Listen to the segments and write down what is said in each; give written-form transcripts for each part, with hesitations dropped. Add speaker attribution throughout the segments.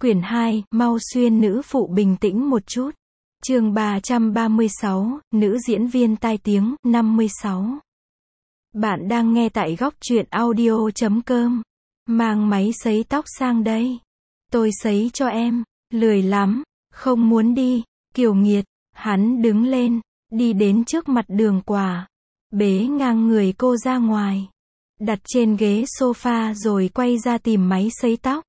Speaker 1: Quyển 2, mau xuyên nữ phụ bình tĩnh một chút. Chương 336, nữ diễn viên tai tiếng, 56. Bạn đang nghe tại góc truyện audio.com. Mang máy sấy tóc sang đây. Tôi sấy cho em. Lười lắm. Không muốn đi. Kiều Nghiệt. Hắn đứng lên. Đi đến trước mặt Đường Quả. Bế ngang người cô ra ngoài. Đặt trên ghế sofa rồi quay ra tìm máy sấy tóc.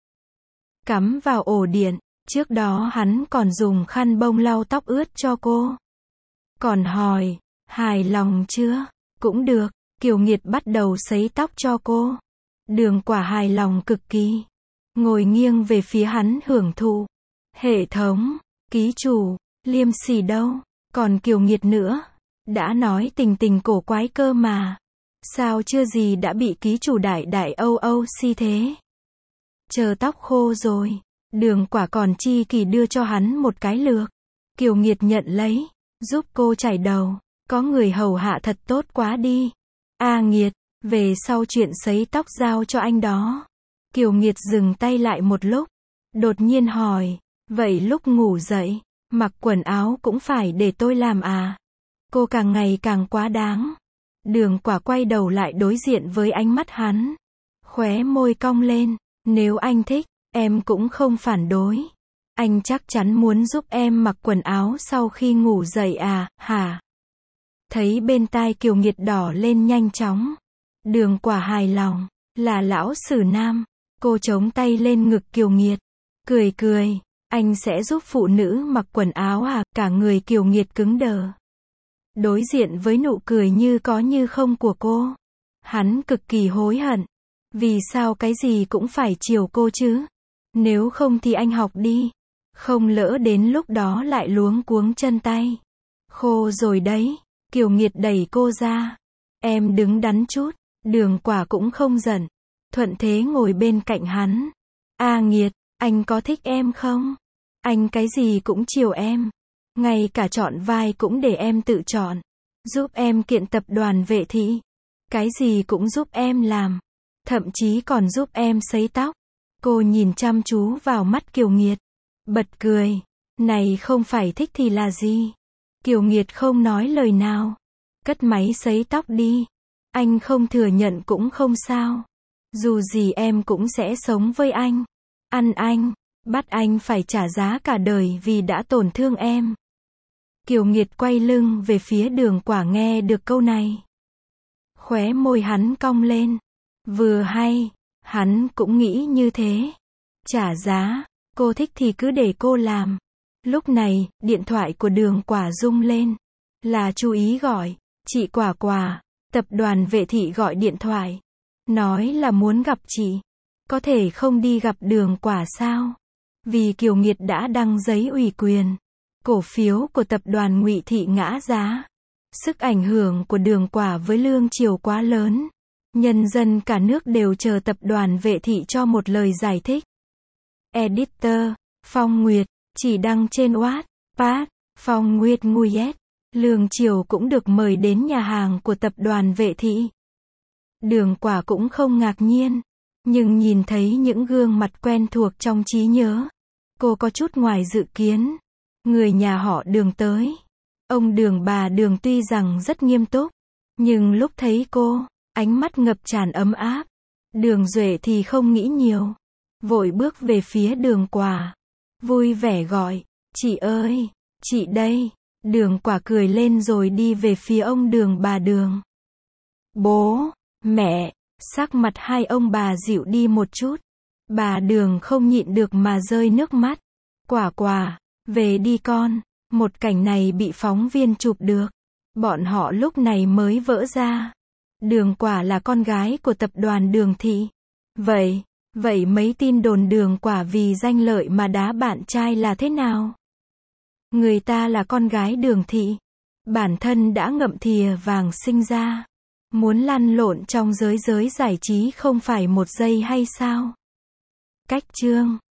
Speaker 1: Cắm vào ổ điện. Trước đó hắn còn dùng khăn bông lau tóc ướt cho cô. Còn hỏi, hài lòng chưa? Cũng được. Kiều Nghiệt bắt đầu sấy tóc cho cô. Đường Quả hài lòng cực kỳ. Ngồi nghiêng về phía hắn hưởng thụ. Hệ thống, ký chủ, Liêm Sỉ đâu? Còn Kiều Nghiệt nữa. Đã nói tình tình cổ quái cơ mà. Sao chưa gì đã bị ký chủ đại âu si thế? Chờ tóc khô rồi. Đường Quả còn chi kỳ đưa cho hắn một cái lược. Kiều Nghiệt nhận lấy. Giúp cô chải đầu. Có người hầu hạ thật tốt quá đi. Nghiệt, về sau chuyện sấy tóc giao cho anh đó. Kiều Nghiệt dừng tay lại một lúc. Đột nhiên hỏi. Vậy lúc ngủ dậy, mặc quần áo cũng phải để tôi làm à? Cô càng ngày càng quá đáng. Đường Quả quay đầu lại đối diện với ánh mắt hắn. Khóe môi cong lên. Nếu anh thích, em cũng không phản đối. Anh chắc chắn muốn giúp em mặc quần áo sau khi ngủ dậy à, hả? Thấy bên tai Kiều Nghiệt đỏ lên nhanh chóng. Đường Quả hài lòng. Là lão sử nam. Cô chống tay lên ngực Kiều Nghiệt. Cười. Anh sẽ giúp phụ nữ mặc quần áo à? Cả người Kiều Nghiệt cứng đờ. Đối diện với nụ cười như có như không của cô. Hắn cực kỳ hối hận. Vì sao cái gì cũng phải chiều cô chứ? Nếu không thì anh học đi. Không lỡ đến lúc đó lại luống cuống chân tay. Khô rồi đấy. Kiều Nghiệt đẩy cô ra. Em đứng đắn chút. Đường Quả cũng không giận. Thuận thế ngồi bên cạnh hắn. Nghiệt, anh có thích em không? Anh cái gì cũng chiều em. Ngay cả chọn vai cũng để em tự chọn. Giúp em kiện tập đoàn Vệ Thị. Cái gì cũng giúp em làm. Thậm chí còn giúp em sấy tóc. Cô nhìn chăm chú vào mắt Kiều Nghiệt. Bật cười. Này không phải thích thì là gì? Kiều Nghiệt không nói lời nào. Cất máy sấy tóc đi. Anh không thừa nhận cũng không sao. Dù gì em cũng sẽ sống với anh. Ăn anh. Bắt anh phải trả giá cả đời vì đã tổn thương em. Kiều Nghiệt quay lưng về phía Đường Quả nghe được câu này. Khóe môi hắn cong lên. Vừa hay. Hắn cũng nghĩ như thế. Trả giá. Cô thích thì cứ để cô làm. Lúc này, điện thoại của Đường Quả rung lên. Là chú ý gọi. Chị Quả, tập đoàn Vệ Thị gọi điện thoại. Nói là muốn gặp chị. Có thể không đi gặp Đường Quả sao? Vì Kiều Nghiệt đã đăng giấy ủy quyền. Cổ phiếu của tập đoàn Ngụy Thị ngã giá. Sức ảnh hưởng của Đường Quả với Lương Triều quá lớn. Nhân dân cả nước đều chờ tập đoàn Vệ Thị cho một lời giải thích. Editor, Phong Nguyệt, chỉ đăng trên Wattpad, Phong Nguyệt Nguyệt. Lương Triều cũng được mời đến nhà hàng của tập đoàn Vệ Thị. Đường Quả cũng không ngạc nhiên. Nhưng nhìn thấy những gương mặt quen thuộc trong trí nhớ. Cô có chút ngoài dự kiến. Người nhà họ Đường tới. Ông Đường bà Đường tuy rằng rất nghiêm túc. Nhưng lúc thấy cô, ánh mắt ngập tràn ấm áp. Đường Duệ thì không nghĩ nhiều. Vội bước về phía Đường Quả. Vui vẻ gọi. Chị ơi, chị đây. Đường Quả cười lên rồi đi về phía ông Đường bà Đường. Bố, mẹ, sắc mặt hai ông bà dịu đi một chút. Bà Đường không nhịn được mà rơi nước mắt. Quả, về đi con. Một cảnh này bị phóng viên chụp được. Bọn họ lúc này mới vỡ ra. Đường Quả là con gái của tập đoàn Đường Thị. Vậy mấy tin đồn Đường Quả vì danh lợi mà đá bạn trai là thế nào? Người ta là con gái Đường Thị. Bản thân đã ngậm thìa vàng sinh ra. Muốn lăn lộn trong giới giải trí không phải một giây hay sao? Cách chương